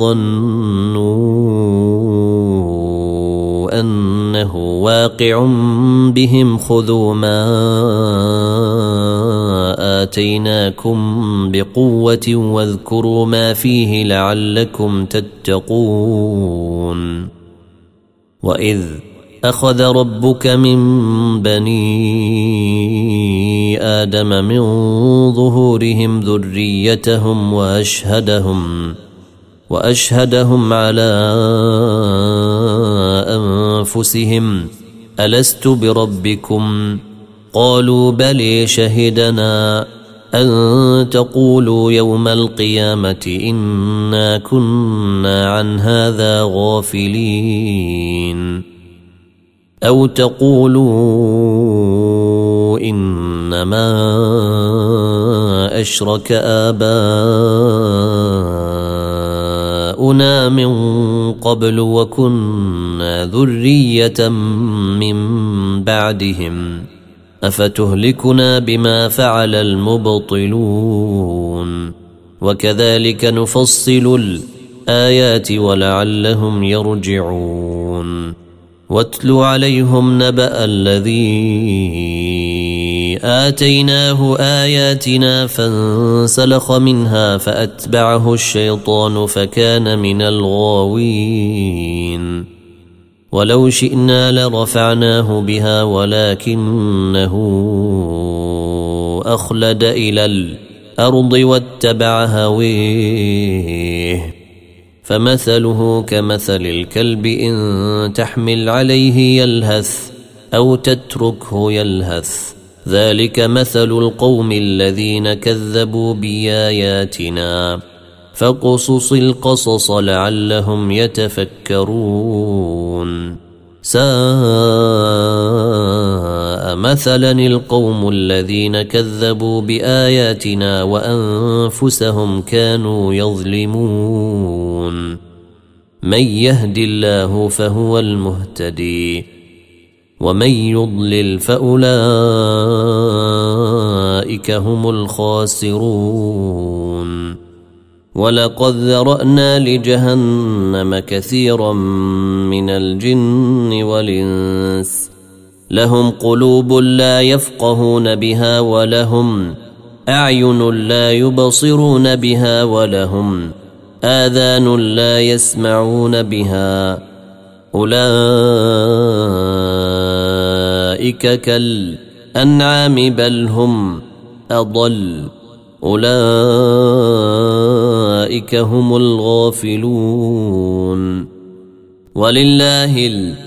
وظنوا أنه واقع بهم خذوا ما آتيناكم بقوة واذكروا ما فيه لعلكم تتقون. وإذ أخذ ربك من بني آدم من ظهورهم ذريتهم وأشهدهم وأشهدهم على أنفسهم ألست بربكم قالوا بلى شهدنا أن تقولوا يوم القيامة إنا كنا عن هذا غافلين أو تقولوا إنما أشرك آباؤنا من قبل وكنا ذرية من بعدهم أفتهلكنا بما فعل المبطلون وكذلك نفصل الآيات ولعلهم يرجعون واتل عليهم نبأ الذي آتيناه آياتنا فانسلخ منها فأتبعه الشيطان فكان من الغاوين ولو شئنا لرفعناه بها ولكنه أخلد إلى الأرض واتبع هويه فمثله كمثل الكلب إن تحمل عليه يلهث أو تتركه يلهث ذلك مثل القوم الذين كذبوا بآياتنا فاقصص القصص لعلهم يتفكرون ساء مثلا القوم الذين كذبوا بآياتنا وأنفسهم كانوا يظلمون من يهد الله فهو المهتدي ومن يضلل فأولئك هم الخاسرون ولقد ذرأنا لجهنم كثيرا من الجن والإنس لهم قلوب لا يفقهون بها ولهم أعين لا يبصرون بها ولهم آذان لا يسمعون بها أولئك كالأنعام بل هم أضل أولئك هم الغافلون ولله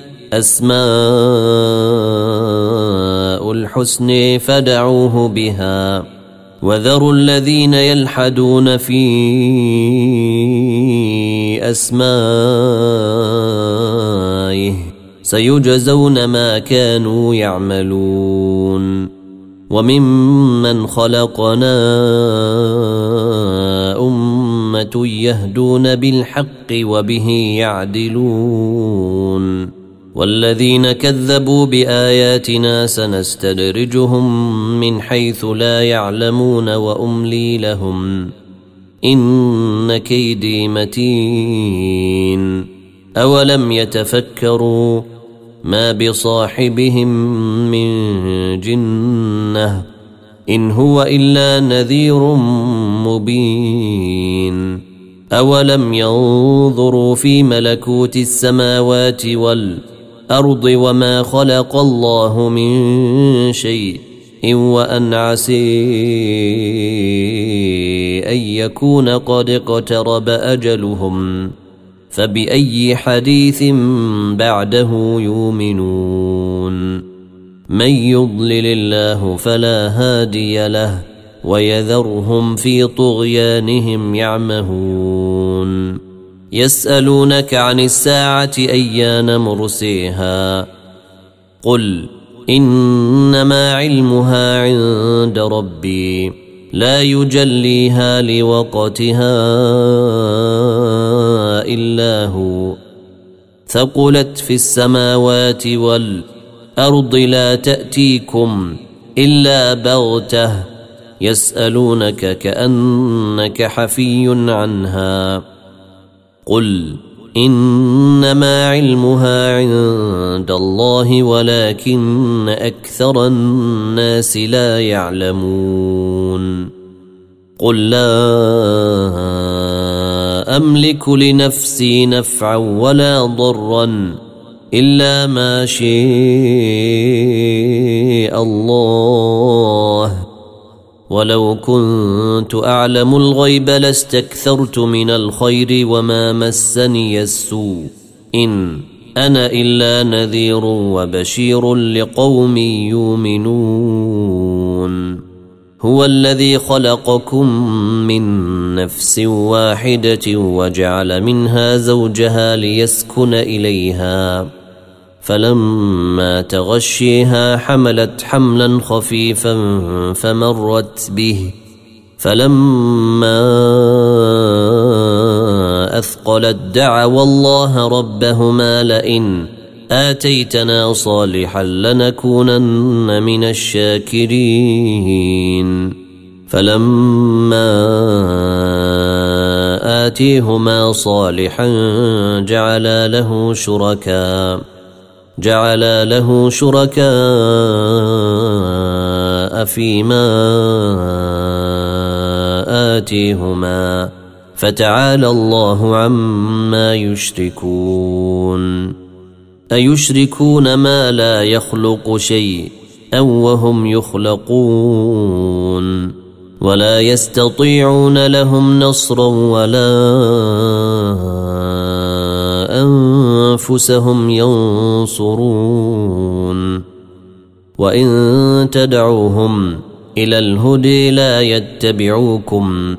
الأسماء الحسنى فدعوه بها وذروا الذين يلحدون في أسمائه سيجزون ما كانوا يعملون وممن خلقنا أمة يهدون بالحق وبه يعدلون والذين كذبوا بآياتنا سنستدرجهم من حيث لا يعلمون وأملي لهم إن كيدي متين أولم يتفكروا ما بصاحبهم من جنة إن هو إلا نذير مبين أولم ينظروا في ملكوت السماوات والأرض وما خلق الله من شيء إن وأن عسي أن يكون قد اقترب أجلهم فبأي حديث بعده يؤمنون من يضلل الله فلا هادي له ويذرهم في طغيانهم يعمهون يسألونك عن الساعة أيان مرسيها قل إنما علمها عند ربي لا يجليها لوقتها إلا هو ثقلت في السماوات والأرض لا تأتيكم إلا بغتة يسألونك كأنك حفي عنها قل إنما علمها عند الله ولكن أكثر الناس لا يعلمون قل لا أملك لنفسي نفعا ولا ضرا إلا ما شاء الله ولو كنت أعلم الغيب لاستكثرت من الخير وما مسني السوء إن أنا إلا نذير وبشير لقوم يؤمنون هو الذي خلقكم من نفس واحدة وجعل منها زوجها ليسكن إليها فلما تغشيها حملت حملا خفيفا فمرت به فلما أثقلت دعوا الله ربهما لئن آتيتنا صالحا لنكونن من الشاكرين فلما آتيهما صالحا جعلا له شركاء جعلا له شركاء فيما آتيهما فتعالى الله عما يشركون أيشركون ما لا يخلق شيء أو وهم يخلقون ولا يستطيعون لهم نصرا ولا أنفسهم ينصرون وإن تدعوهم إلى الهدى لا يتبعوكم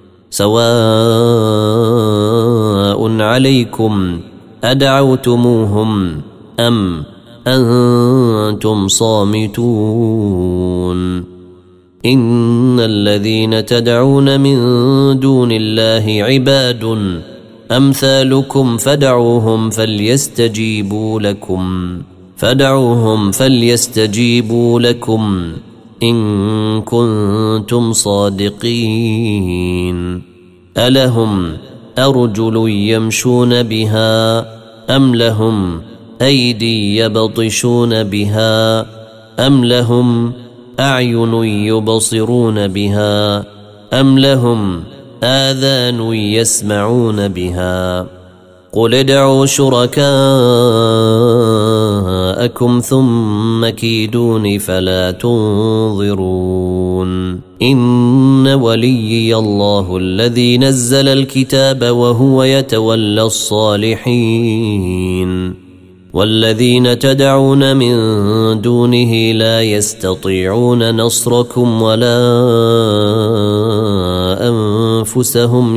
سواء عليكم أدعوتموهم أم أنتم صامتون إن الذين تدعون من دون الله عباد أمثالكم فدعوهم فليستجيبوا لكم فدعوهم فليستجيبوا لكم إن كنتم صادقين ألهم أرجل يمشون بها أم لهم أيدي يبطشون بها أم لهم أعين يبصرون بها أم لهم آذان يسمعون بها قل ادعوا شركاءكم ثم كيدون فلا تنظرون إن وليي الله الذي نزل الكتاب وهو يتولى الصالحين والذين تدعون من دونه لا يستطيعون نصركم ولا أنفسهم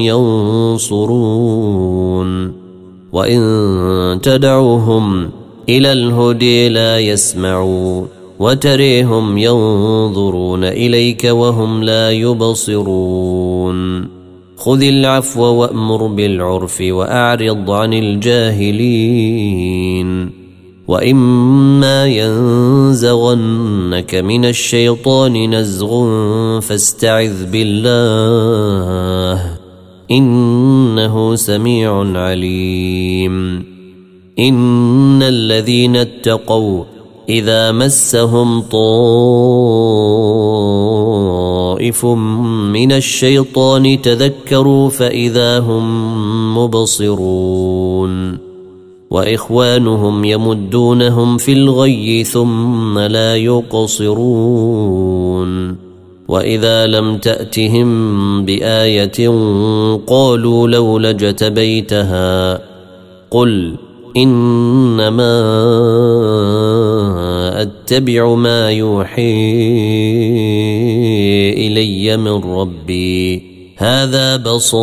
ينصرون وإن تدعوهم إلى الهدى لا يسمعوا وتريهم ينظرون إليك وهم لا يبصرون خذ العفو وأمر بالعرف وأعرض عن الجاهلين وإما ينزغنك من الشيطان نزغ فاستعذ بالله إنه سميع عليم إن الذين اتقوا إذا مسهم طائف من الشيطان تذكروا فإذا هم مبصرون وإخوانهم يمدونهم في الغي ثم لا يقصرون وإذا لم تأتهم بآية قالوا لولا اجتبيتها قل إنما أتبع ما يوحي إلي من ربي هذا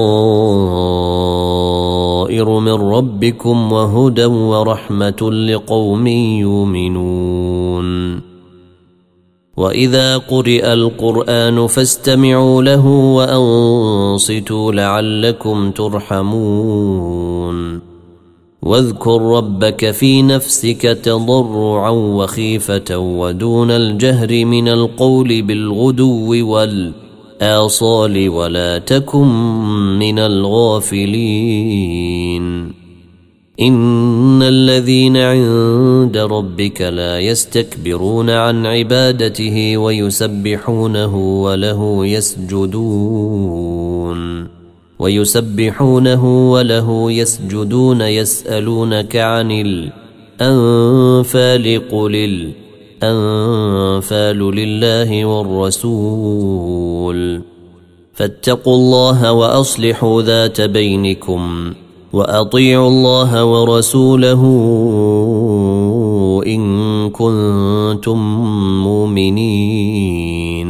بصائر من ربكم وهدى ورحمة لقوم يؤمنون وإذا قرئ القرآن فاستمعوا له وأنصتوا لعلكم ترحمون واذكر ربك في نفسك تضرعا وخيفة ودون الجهر من القول بالغدو والآصال ولا تكن من الغافلين إن الذين عند ربك لا يستكبرون عن عبادته ويسبحونه وله يسجدون ويسبحونه وله يسجدون يسألونك عن الأنفال قل الأنفال لله والرسول فاتقوا الله وأصلحوا ذات بينكم وأطيعوا الله ورسوله إن كنتم مؤمنين